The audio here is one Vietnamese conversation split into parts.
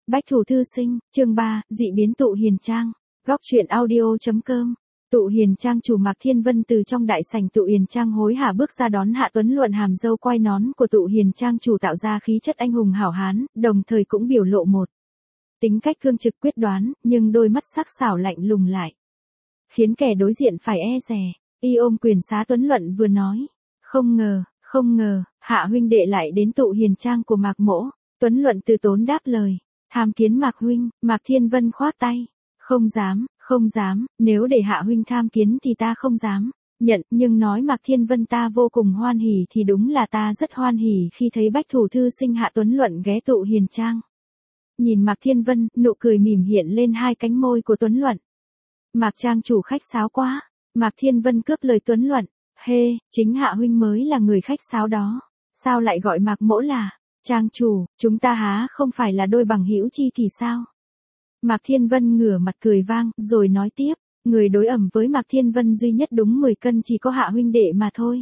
Bách Thủ Thư Sinh, chương 3, dị biến Tụ Hiền Trang. Góc truyện audio.com. Tụ Hiền Trang chủ Mạc Thiên Vân từ trong đại sảnh Tụ Hiền Trang hối hả bước ra đón Hạ Tuấn Luận, hàm dâu quai nón của Tụ Hiền Trang chủ tạo ra khí chất anh hùng hảo hán, đồng thời cũng biểu lộ một tính cách cương trực quyết đoán, nhưng đôi mắt sắc sảo lạnh lùng lại khiến kẻ đối diện phải e dè. Y ôm quyền xá Tuấn Luận vừa nói, không ngờ, Hạ huynh đệ lại đến Tụ Hiền Trang của Mạc mỗ. Tuấn Luận từ tốn đáp lời, tham kiến Mạc huynh. Mạc Thiên Vân khoác tay, không dám, nếu để Hạ huynh tham kiến thì ta không dám nhận, nhưng nói Mạc Thiên Vân ta vô cùng hoan hỉ thì đúng là ta rất hoan hỉ khi thấy Bách Thủ Thư Sinh Hạ Tuấn Luận ghé Tụ Hiền Trang. Nhìn Mạc Thiên Vân, nụ cười mỉm hiện lên hai cánh môi của Tuấn Luận. Mạc Trang chủ khách sáo quá. Mạc Thiên Vân cướp lời Tuấn Luận, chính Hạ huynh mới là người khách sáo đó, sao lại gọi Mạc mỗ là Trang chủ, chúng ta há không phải là đôi bằng hữu chi kỷ sao? Mạc Thiên Vân ngửa mặt cười vang, rồi nói tiếp, người đối ẩm với Mạc Thiên Vân duy nhất đúng 10 cân chỉ có Hạ huynh đệ mà thôi.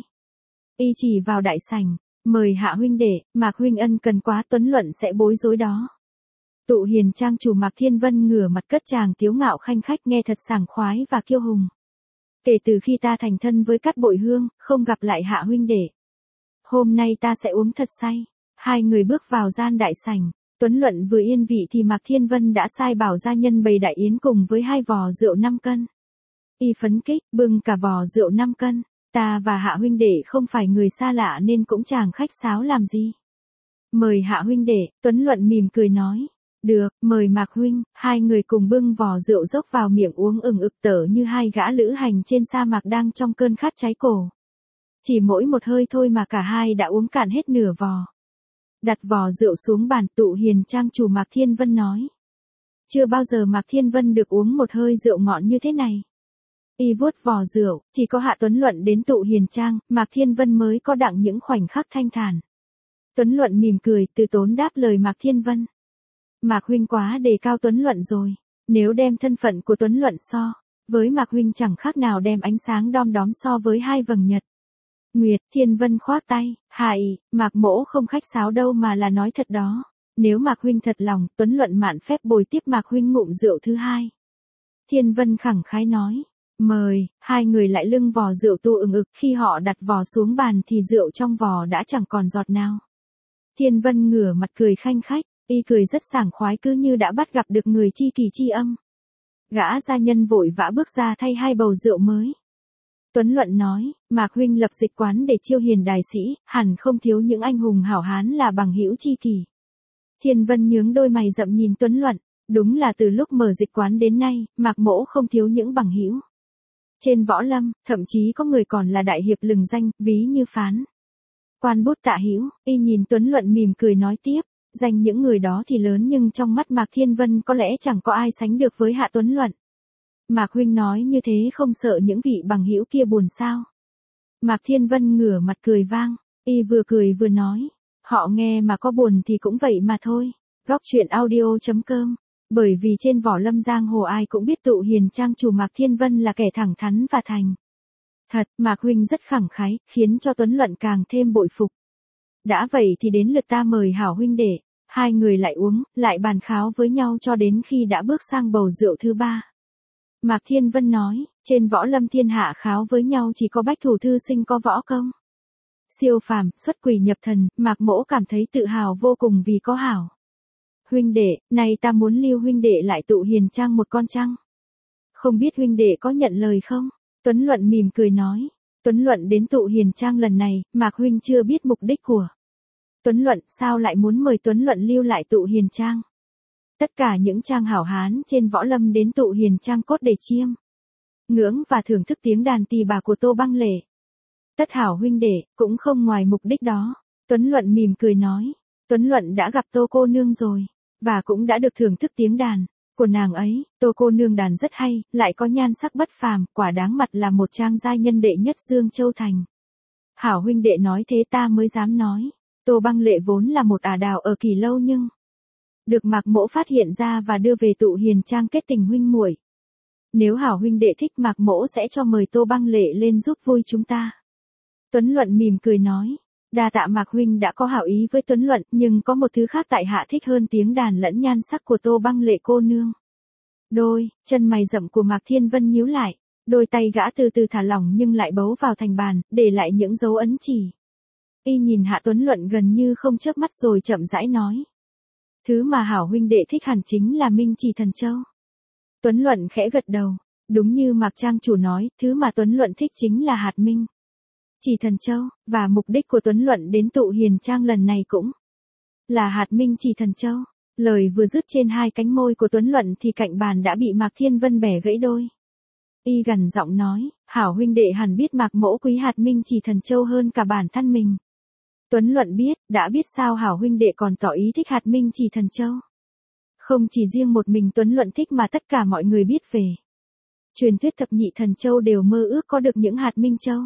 Y chỉ vào đại sảnh, mời Hạ huynh đệ, Mạc huynh ân cần quá. Tuấn Luận sẽ bối rối đó. Tụ Hiền Trang chủ Mạc Thiên Vân ngửa mặt cất chàng tiếu ngạo khanh khách nghe thật sảng khoái và kiêu hùng. Kể từ khi ta thành thân với Cát Bội Hương, không gặp lại Hạ huynh đệ, hôm nay ta sẽ uống thật say. Hai người bước vào gian đại sảnh, Tuấn Luận vừa yên vị thì Mạc Thiên Vân đã sai bảo gia nhân bày đại yến cùng với 2 vò rượu 5 cân. Y phấn kích, bưng cả vò rượu 5 cân, ta và Hạ huynh đệ không phải người xa lạ nên cũng chẳng khách sáo làm gì. Mời Hạ huynh đệ. Tuấn Luận mỉm cười nói, được, mời Mạc huynh. Hai người cùng bưng vò rượu dốc vào miệng uống ừng ực tở như hai gã lữ hành trên sa mạc đang trong cơn khát cháy cổ. Chỉ mỗi một hơi thôi mà cả hai đã uống cạn hết nửa vò. Đặt vò rượu xuống bàn, Tụ Hiền Trang chủ Mạc Thiên Vân nói, chưa bao giờ Mạc Thiên Vân được uống một hơi rượu ngọt như thế này. Y vuốt vò rượu, chỉ có Hạ Tuấn Luận đến Tụ Hiền Trang, Mạc Thiên Vân mới có đặng những khoảnh khắc thanh thản. Tuấn Luận mỉm cười, từ tốn đáp lời Mạc Thiên Vân. Mạc huynh quá đề cao Tuấn Luận rồi, nếu đem thân phận của Tuấn Luận so với Mạc huynh chẳng khác nào đem ánh sáng đom đóm so với 2 vầng nhật. Nguyệt. Thiên Vân khoác tay, Mạc mỗ không khách sáo đâu mà là nói thật đó. Nếu Mạc huynh thật lòng, Tuấn Luận mạn phép bồi tiếp Mạc huynh ngụm rượu thứ 2. Thiên Vân khẳng khái nói, mời. Hai người lại lưng vò rượu tu ừng ực, khi họ đặt vò xuống bàn thì rượu trong vò đã chẳng còn giọt nào. Thiên Vân ngửa mặt cười khanh khách, y cười rất sảng khoái cứ như đã bắt gặp được người chi kỳ chi âm. Gã gia nhân vội vã bước ra thay 2 bầu rượu mới. Tuấn Luận nói, Mạc huynh lập dịch quán để chiêu hiền đài sĩ, hẳn không thiếu những anh hùng hảo hán là bằng hữu chi kỷ. Thiên Vân nhướng đôi mày rậm nhìn Tuấn Luận, đúng là từ lúc mở dịch quán đến nay, Mạc mỗ không thiếu những bằng hữu. Trên võ lâm, thậm chí có người còn là đại hiệp lừng danh, ví như Phán Quan Bút Tạ Hữu. Y nhìn Tuấn Luận mỉm cười nói tiếp, danh những người đó thì lớn nhưng trong mắt Mạc Thiên Vân có lẽ chẳng có ai sánh được với Hạ Tuấn Luận. Mạc huynh nói như thế không sợ những vị bằng hữu kia buồn sao? Mạc Thiên Vân ngửa mặt cười vang, y vừa cười vừa nói, họ nghe mà có buồn thì cũng vậy mà thôi. Góc truyện audio.com. Bởi vì trên võ lâm giang hồ ai cũng biết Tụ Hiền Trang chủ Mạc Thiên Vân là kẻ thẳng thắn và thành thật. Mạc huynh rất khẳng khái, khiến cho Tuấn Luận càng thêm bội phục. Đã vậy thì đến lượt ta mời hảo huynh đệ. Hai người lại uống, lại bàn kháo với nhau cho đến khi đã bước sang bầu rượu thứ 3. Mạc Thiên Vân nói, trên võ lâm thiên hạ kháo với nhau chỉ có Bách Thủ Thư Sinh có võ công siêu phàm, xuất quỷ nhập thần. Mạc mỗ cảm thấy tự hào vô cùng vì có hảo huynh đệ, này ta muốn lưu huynh đệ lại Tụ Hiền Trang một con trăng. Không biết huynh đệ có nhận lời không? Tuấn Luận mỉm cười nói, Tuấn Luận đến Tụ Hiền Trang lần này, Mạc huynh chưa biết mục đích của Tuấn Luận, sao lại muốn mời Tuấn Luận lưu lại Tụ Hiền Trang? Tất cả những trang hảo hán trên võ lâm đến Tụ Hiền Trang cốt để chiêm ngưỡng và thưởng thức tiếng đàn tỳ bà của Tô Băng Lệ. Tất hảo huynh đệ, cũng không ngoài mục đích đó. Tuấn Luận mỉm cười nói, Tuấn Luận đã gặp Tô cô nương rồi, và cũng đã được thưởng thức tiếng đàn của nàng ấy. Tô cô nương đàn rất hay, lại có nhan sắc bất phàm, quả đáng mặt là một trang giai nhân đệ nhất Dương Châu Thành. Hảo huynh đệ nói thế ta mới dám nói. Tô Băng Lệ vốn là một ả đào ở Kỳ Lâu nhưng được Mạc mỗ phát hiện ra và đưa về Tụ Hiền Trang kết tình huynh muội. Nếu hảo huynh đệ thích, Mạc mỗ sẽ cho mời Tô Băng Lệ lên giúp vui chúng ta. Tuấn Luận mỉm cười nói, Đa tạ Mạc huynh đã có hảo ý với Tuấn Luận, nhưng có một thứ khác tại hạ thích hơn tiếng đàn lẫn nhan sắc của Tô Băng Lệ cô nương. Đôi chân mày rậm của Mạc Thiên Vân nhíu lại, đôi tay gã từ từ thả lỏng nhưng lại bấu vào thành bàn, để lại những dấu ấn chỉ. Y nhìn Hạ Tuấn Luận gần như không chớp mắt rồi chậm rãi nói. Thứ mà hảo huynh đệ thích hẳn chính là Minh Chỉ Thần Châu. Tuấn Luận khẽ gật đầu, đúng như Mạc Trang chủ nói, thứ mà Tuấn Luận thích chính là hạt Minh Chỉ Thần Châu, và mục đích của Tuấn Luận đến tụ hiền trang lần này cũng là hạt Minh Chỉ Thần Châu. Lời vừa dứt trên hai cánh môi của Tuấn Luận thì cạnh bàn đã bị Mạc Thiên Vân bẻ gãy đôi. Y gằn giọng nói, hảo huynh đệ hẳn biết Mạc mỗ quý hạt Minh Chỉ Thần Châu hơn cả bản thân mình. Tuấn Luận biết, đã biết sao hảo huynh đệ còn tỏ ý thích hạt Minh Chỉ Thần Châu. Không chỉ riêng một mình Tuấn Luận thích mà tất cả mọi người biết về. Truyền thuyết thập nhị thần châu đều mơ ước có được những hạt Minh Châu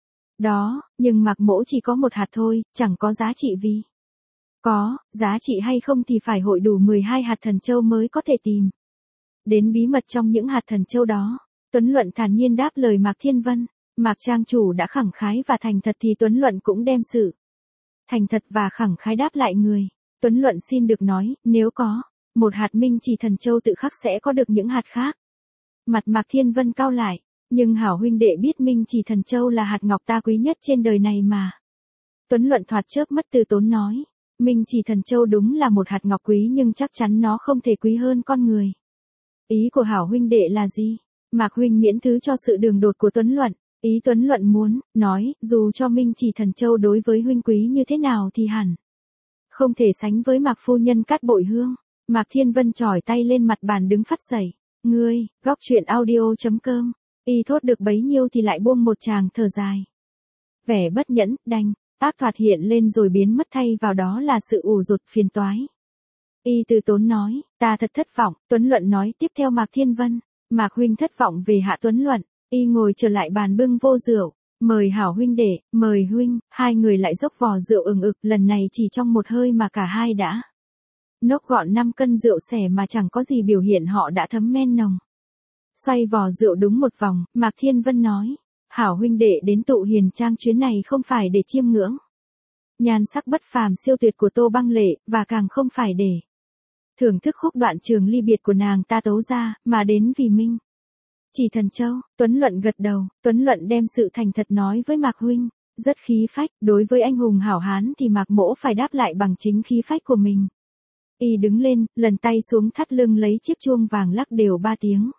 đó, nhưng Mạc mỗ chỉ có một hạt thôi, chẳng có giá trị vì. Có, giá trị hay không thì phải hội đủ 12 hạt thần châu mới có thể tìm đến bí mật trong những hạt thần châu đó. Tuấn Luận thản nhiên đáp lời Mạc Thiên Vân. Mạc Trang chủ đã khẳng khái và thành thật thì Tuấn Luận cũng đem sự thành thật và khẳng khái đáp lại người. Tuấn Luận xin được nói, nếu có một hạt Minh Chỉ Thần Châu tự khắc sẽ có được những hạt khác. Mặt Mạc Thiên Vân cau lại, nhưng hảo huynh đệ biết Minh Chỉ Thần Châu là hạt ngọc ta quý nhất trên đời này mà. Tuấn Luận thoạt chớp mắt từ tốn nói, Minh Chỉ Thần Châu đúng là một hạt ngọc quý nhưng chắc chắn nó không thể quý hơn con người. Ý của hảo huynh đệ là gì? Mạc huynh miễn thứ cho sự đường đột của Tuấn Luận. Ý Tuấn Luận muốn nói, dù cho Minh Chỉ Thần Châu đối với huynh quý như thế nào thì hẳn không thể sánh với Mạc phu nhân cát bội hương. Mạc Thiên Vân chỏi tay lên mặt bàn đứng phắt dậy. Ngươi, góc truyện audio.com. Y thốt được bấy nhiêu thì lại buông một tràng thở dài. Vẻ bất nhẫn, đành, ác thoạt hiện lên rồi biến mất, thay vào đó là sự ủ rột phiền toái. Y từ tốn nói, ta thật thất vọng. Tuấn Luận nói tiếp theo Mạc Thiên Vân. Mạc huynh thất vọng về Hạ Tuấn Luận. Y ngồi trở lại bàn bưng vô rượu. Mời hảo huynh đệ, mời huynh. Hai người lại dốc vò rượu ừng ực, lần này chỉ trong một hơi mà cả hai đã nốc gọn 5 cân rượu xẻ mà chẳng có gì biểu hiện họ đã thấm men nồng. Xoay vò rượu đúng một vòng, Mạc Thiên Vân nói, hảo huynh đệ đến tụ hiền trang chuyến này không phải để chiêm ngưỡng nhan sắc bất phàm siêu tuyệt của Tô Băng Lệ, và càng không phải để thưởng thức khúc đoạn trường ly biệt của nàng ta tấu ra, mà đến vì Minh Chỉ Thần Châu. Tuấn Luận gật đầu, Tuấn Luận đem sự thành thật nói với Mạc huynh, rất khí phách, đối với anh hùng hảo hán thì Mạc mỗ phải đáp lại bằng chính khí phách của mình. Y đứng lên, lần tay xuống thắt lưng lấy chiếc chuông vàng lắc đều 3 tiếng.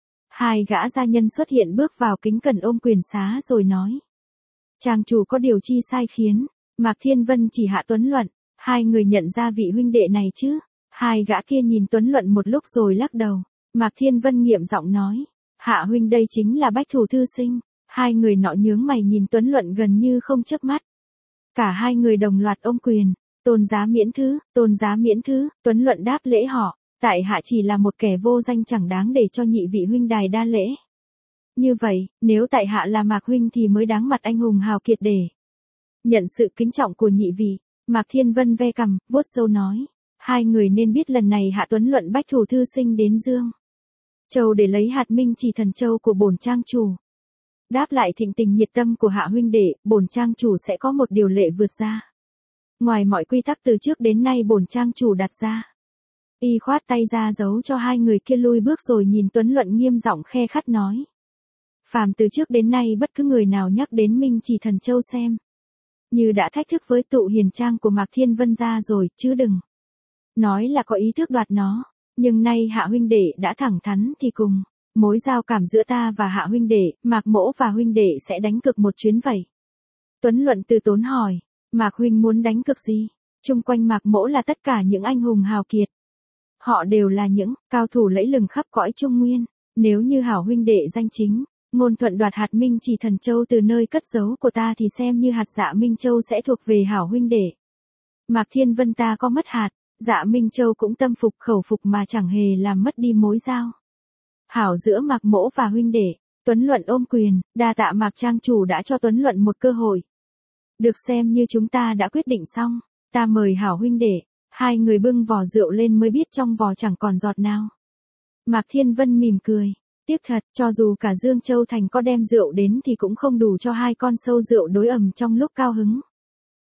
Hai gã gia nhân xuất hiện bước vào kính cẩn ôm quyền xá rồi nói. Trang chủ có điều chi sai khiến? Mạc Thiên Vân chỉ Hạ Tuấn Luận, hai người nhận ra vị huynh đệ này chứ? Hai gã kia nhìn Tuấn Luận một lúc rồi lắc đầu. Mạc Thiên Vân nghiệm giọng nói. Hạ huynh đây chính là Bách Thủ thư sinh. Hai người nọ nhướng mày nhìn Tuấn Luận gần như không chớp mắt. Cả hai người đồng loạt ôm quyền. Tôn giá miễn thứ, tôn giá miễn thứ. Tuấn Luận đáp lễ họ. Tại hạ chỉ là một kẻ vô danh chẳng đáng để cho nhị vị huynh đài đa lễ. Như vậy, nếu tại hạ là Mạc huynh thì mới đáng mặt anh hùng hào kiệt để nhận sự kính trọng của nhị vị. Mạc Thiên Vân ve cằm, vuốt râu nói. Hai người nên biết lần này Hạ Tuấn Luận Bách Thủ thư sinh đến Dương Châu để lấy hạt Minh Chỉ Thần Châu của bổn trang chủ. Đáp lại thịnh tình nhiệt tâm của Hạ huynh đệ, bổn trang chủ sẽ có một điều lệ vượt ra ngoài mọi quy tắc từ trước đến nay bổn trang chủ đặt ra. Y khoát tay ra giấu cho hai người kia lui bước rồi nhìn Tuấn Luận nghiêm giọng khe khắt nói. Phàm từ trước đến nay bất cứ người nào nhắc đến Minh Chỉ Thần Châu xem như đã thách thức với tụ hiền trang của Mạc Thiên Vân ra rồi, chứ đừng nói là có ý thức đoạt nó. Nhưng nay Hạ huynh đệ đã thẳng thắn thì cùng mối giao cảm giữa ta và Hạ huynh đệ, Mạc mỗ và huynh đệ sẽ đánh cược một chuyến vậy. Tuấn Luận từ tốn hỏi, Mạc huynh muốn đánh cược gì? Chung quanh Mạc mỗ là tất cả những anh hùng hào kiệt. Họ đều là những cao thủ lẫy lừng khắp cõi Trung Nguyên. Nếu như hảo huynh đệ danh chính ngôn thuận đoạt hạt Minh Chỉ Thần Châu từ nơi cất giấu của ta thì xem như hạt Dạ Minh Châu sẽ thuộc về hảo huynh đệ. Mạc Thiên Vân ta có mất hạt, Dạ Minh Châu cũng tâm phục khẩu phục mà chẳng hề làm mất đi mối giao hảo giữa Mạc mỗ và huynh đệ. Tuấn Luận ôm quyền, đa tạ Mạc trang chủ đã cho Tuấn Luận một cơ hội. Được xem như chúng ta đã quyết định xong, ta mời hảo huynh đệ. Hai người bưng vò rượu lên mới biết trong vò chẳng còn giọt nào. Mạc Thiên Vân mỉm cười. Tiếc thật, cho dù cả Dương Châu Thành có đem rượu đến thì cũng không đủ cho hai con sâu rượu đối ẩm trong lúc cao hứng.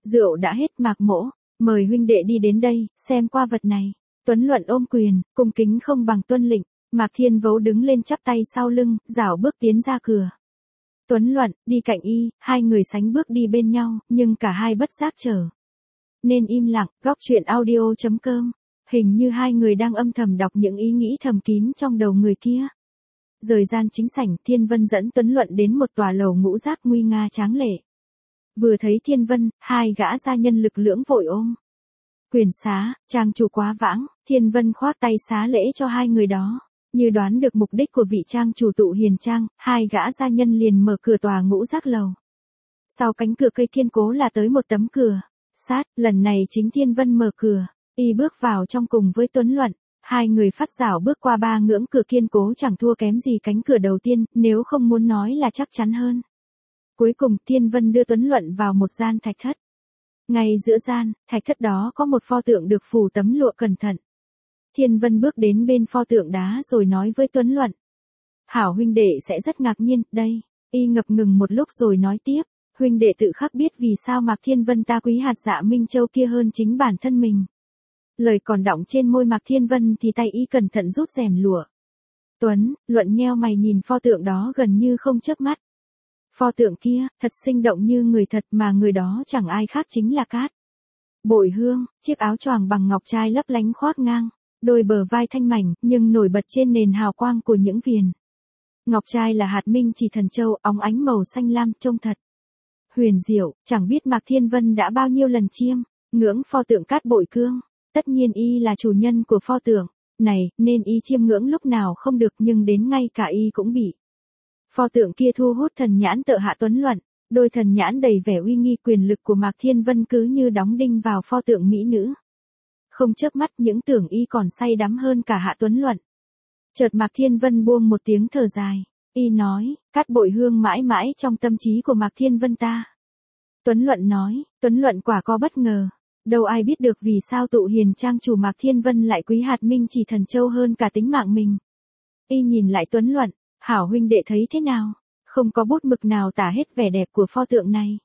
Rượu đã hết Mạc Mỗ, mời huynh đệ đi đến đây, xem qua vật này. Tuấn Luận ôm quyền, cung kính không bằng tuân lệnh. Mạc Thiên Vấu đứng lên chắp tay sau lưng, rảo bước tiến ra cửa. Tuấn Luận, đi cạnh y, hai người sánh bước đi bên nhau, nhưng cả hai bất giác trở nên im lặng. Góc truyện audio.com. Hình như hai người đang âm thầm đọc những ý nghĩ thầm kín trong đầu người kia. Rời gian chính sảnh, Thiên Vân dẫn Tuấn Luận đến một tòa lầu ngũ giác nguy nga tráng lệ. Vừa thấy Thiên Vân, hai gã gia nhân lực lưỡng vội ôm quyền xá, trang chủ quá vãng. Thiên Vân khoác tay xá lễ cho hai người đó. Như đoán được mục đích của vị trang chủ Tụ Hiền Trang, hai gã gia nhân liền mở cửa tòa ngũ giác lầu. Sau cánh cửa cây kiên cố là tới một tấm cửa sát, lần này chính Thiên Vân mở cửa, y bước vào trong cùng với Tuấn Luận. Hai người phát rảo bước qua ba ngưỡng cửa kiên cố chẳng thua kém gì cánh cửa đầu tiên, nếu không muốn nói là chắc chắn hơn. Cuối cùng Thiên Vân đưa Tuấn Luận vào một gian thạch thất. Ngay giữa gian, thạch thất đó có một pho tượng được phủ tấm lụa cẩn thận. Thiên Vân bước đến bên pho tượng đá rồi nói với Tuấn Luận. Hảo huynh đệ sẽ rất ngạc nhiên, đây. Y ngập ngừng một lúc rồi nói tiếp. Huynh đệ tự khắc biết vì sao Mạc Thiên Vân ta quý hạt Dạ Minh Châu kia hơn chính bản thân mình. Lời còn đọng trên môi Mạc Thiên Vân thì tay y cẩn thận rút rèm lụa. Tuấn Luận nheo mày nhìn pho tượng đó gần như không chớp mắt. Pho tượng kia, thật sinh động như người thật mà người đó chẳng ai khác chính là Cát Bội Hương, chiếc áo choàng bằng ngọc trai lấp lánh khoác ngang, đôi bờ vai thanh mảnh nhưng nổi bật trên nền hào quang của những viền. Ngọc trai là hạt minh chỉ thần châu óng ánh màu xanh lam trông thật huyền diệu, chẳng biết Mạc Thiên Vân đã bao nhiêu lần chiêm ngưỡng pho tượng Cát Bội Cương. Tất nhiên y là chủ nhân của pho tượng này, nên y chiêm ngưỡng lúc nào không được nhưng đến ngay cả y cũng bị. Pho tượng kia thu hút thần nhãn tợ hạ Tuấn Luận, đôi thần nhãn đầy vẻ uy nghi quyền lực của Mạc Thiên Vân cứ như đóng đinh vào pho tượng mỹ nữ. Không chớp mắt những tưởng y còn say đắm hơn cả hạ Tuấn Luận. Chợt Mạc Thiên Vân buông một tiếng thở dài, y nói, Cát Bội Hương mãi mãi trong tâm trí của Mạc Thiên Vân ta. Tuấn Luận nói, Tuấn Luận quả có bất ngờ. Đâu ai biết được vì sao Tụ Hiền Trang chủ Mạc Thiên Vân lại quý hạt minh chỉ thần châu hơn cả tính mạng mình. Y nhìn lại Tuấn Luận, hảo huynh đệ thấy thế nào? Không có bút mực nào tả hết vẻ đẹp của pho tượng này.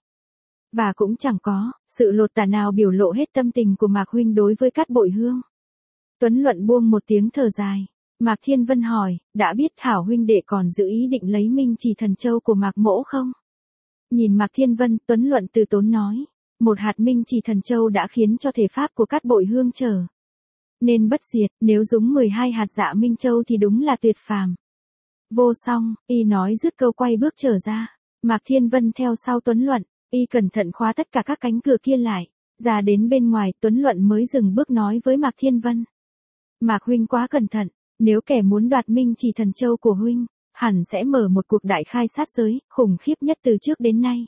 Và cũng chẳng có sự lột tả nào biểu lộ hết tâm tình của Mạc huynh đối với Cát Bội Hương. Tuấn Luận buông một tiếng thở dài. Mạc Thiên Vân hỏi, đã biết hảo huynh đệ còn giữ ý định lấy minh chỉ thần châu của Mạc Mỗ không? Nhìn Mạc Thiên Vân, Tuấn Luận từ tốn nói. Một hạt minh chỉ thần châu đã khiến cho thể pháp của Cát Bội Hương trở nên bất diệt, nếu dùng 12 hạt Dạ Minh Châu thì đúng là tuyệt phàm. Vô song, y nói dứt câu quay bước trở ra. Mạc Thiên Vân theo sau Tuấn Luận, y cẩn thận khóa tất cả các cánh cửa kia lại. Ra đến bên ngoài, Tuấn Luận mới dừng bước nói với Mạc Thiên Vân. Mạc huynh quá cẩn thận, nếu kẻ muốn đoạt minh chỉ thần châu của huynh, hẳn sẽ mở một cuộc đại khai sát giới, khủng khiếp nhất từ trước đến nay.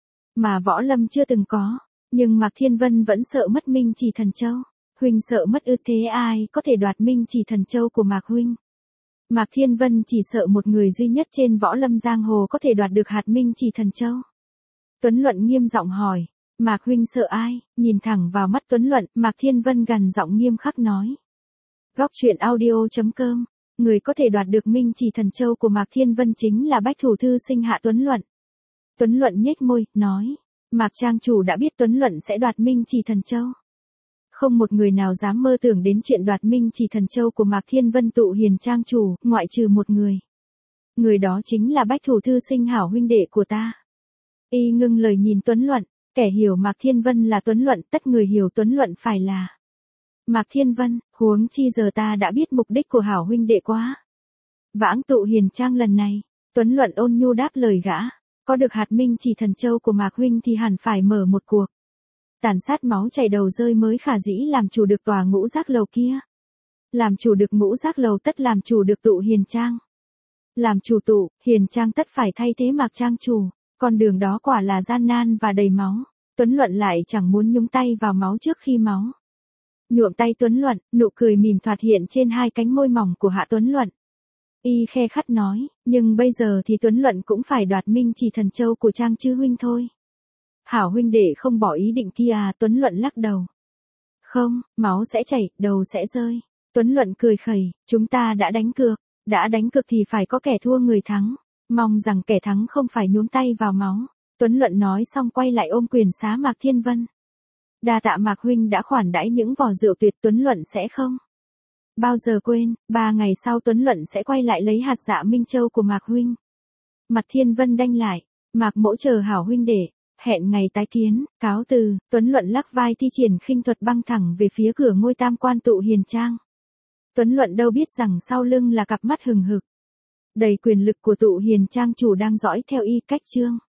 Mà võ lâm chưa từng có, nhưng Mạc Thiên Vân vẫn sợ mất minh chỉ thần châu. Huynh sợ mất ư? Thế ai có thể đoạt minh chỉ thần châu của Mạc huynh? Mạc Thiên Vân chỉ sợ một người duy nhất trên võ lâm giang hồ có thể đoạt được hạt minh chỉ thần châu. Tuấn Luận nghiêm giọng hỏi, Mạc huynh sợ ai? Nhìn thẳng vào mắt Tuấn Luận, Mạc Thiên Vân gằn giọng nghiêm khắc nói. Góc truyện audio.com, người có thể đoạt được minh chỉ thần châu của Mạc Thiên Vân chính là Bách Thủ Thư Sinh hạ Tuấn Luận. Tuấn Luận nhếch môi, nói, Mạc trang chủ đã biết Tuấn Luận sẽ đoạt minh chỉ thần châu. Không một người nào dám mơ tưởng đến chuyện đoạt minh chỉ thần châu của Mạc Thiên Vân Tụ Hiền Trang chủ, ngoại trừ một người. Người đó chính là Bách Thủ Thư Sinh hảo huynh đệ của ta. Y ngưng lời nhìn Tuấn Luận, kẻ hiểu Mạc Thiên Vân là Tuấn Luận, tất người hiểu Tuấn Luận phải là Mạc Thiên Vân, huống chi giờ ta đã biết mục đích của hảo huynh đệ quá. Vãng Tụ Hiền Trang lần này, Tuấn Luận ôn nhu đáp lời gã, có được hạt minh chỉ thần châu của Mạc huynh thì hẳn phải mở một cuộc tàn sát máu chảy đầu rơi mới khả dĩ làm chủ được tòa ngũ giác lầu kia. Làm chủ được ngũ giác lầu tất làm chủ được Tụ Hiền Trang. Làm chủ Tụ Hiền Trang tất phải thay thế Mạc trang chủ, con đường đó quả là gian nan và đầy máu. Tuấn Luận lại chẳng muốn nhúng tay vào máu trước khi máu nhuộm tay Tuấn Luận, nụ cười mỉm thoạt hiện trên hai cánh môi mỏng của hạ Tuấn Luận. Y khe khắt nói, nhưng bây giờ thì Tuấn Luận cũng phải đoạt minh chỉ thần châu của Trang chứ huynh thôi. Hảo huynh đệ không bỏ ý định kia à? Tuấn Luận lắc đầu. Không, máu sẽ chảy, đầu sẽ rơi. Tuấn Luận cười khẩy, chúng ta đã đánh cược thì phải có kẻ thua người thắng. Mong rằng kẻ thắng không phải nhuốm tay vào máu. Tuấn Luận nói xong quay lại ôm quyền xá Mạc Thiên Vân. Đa tạ Mạc huynh đã khoản đãi những vò rượu tuyệt, Tuấn Luận sẽ không bao giờ quên, 3 ngày sau Tuấn Luận sẽ quay lại lấy hạt dạ Minh Châu của Mạc huynh. Mặt Thiên Vân đanh lại, Mạc mỗ chờ hảo huynh đệ, hẹn ngày tái kiến, cáo từ, Tuấn Luận lắc vai thi triển khinh thuật băng thẳng về phía cửa ngôi tam quan Tụ Hiền Trang. Tuấn Luận đâu biết rằng sau lưng là cặp mắt hừng hực đầy quyền lực của Tụ Hiền Trang chủ đang dõi theo y cách chương.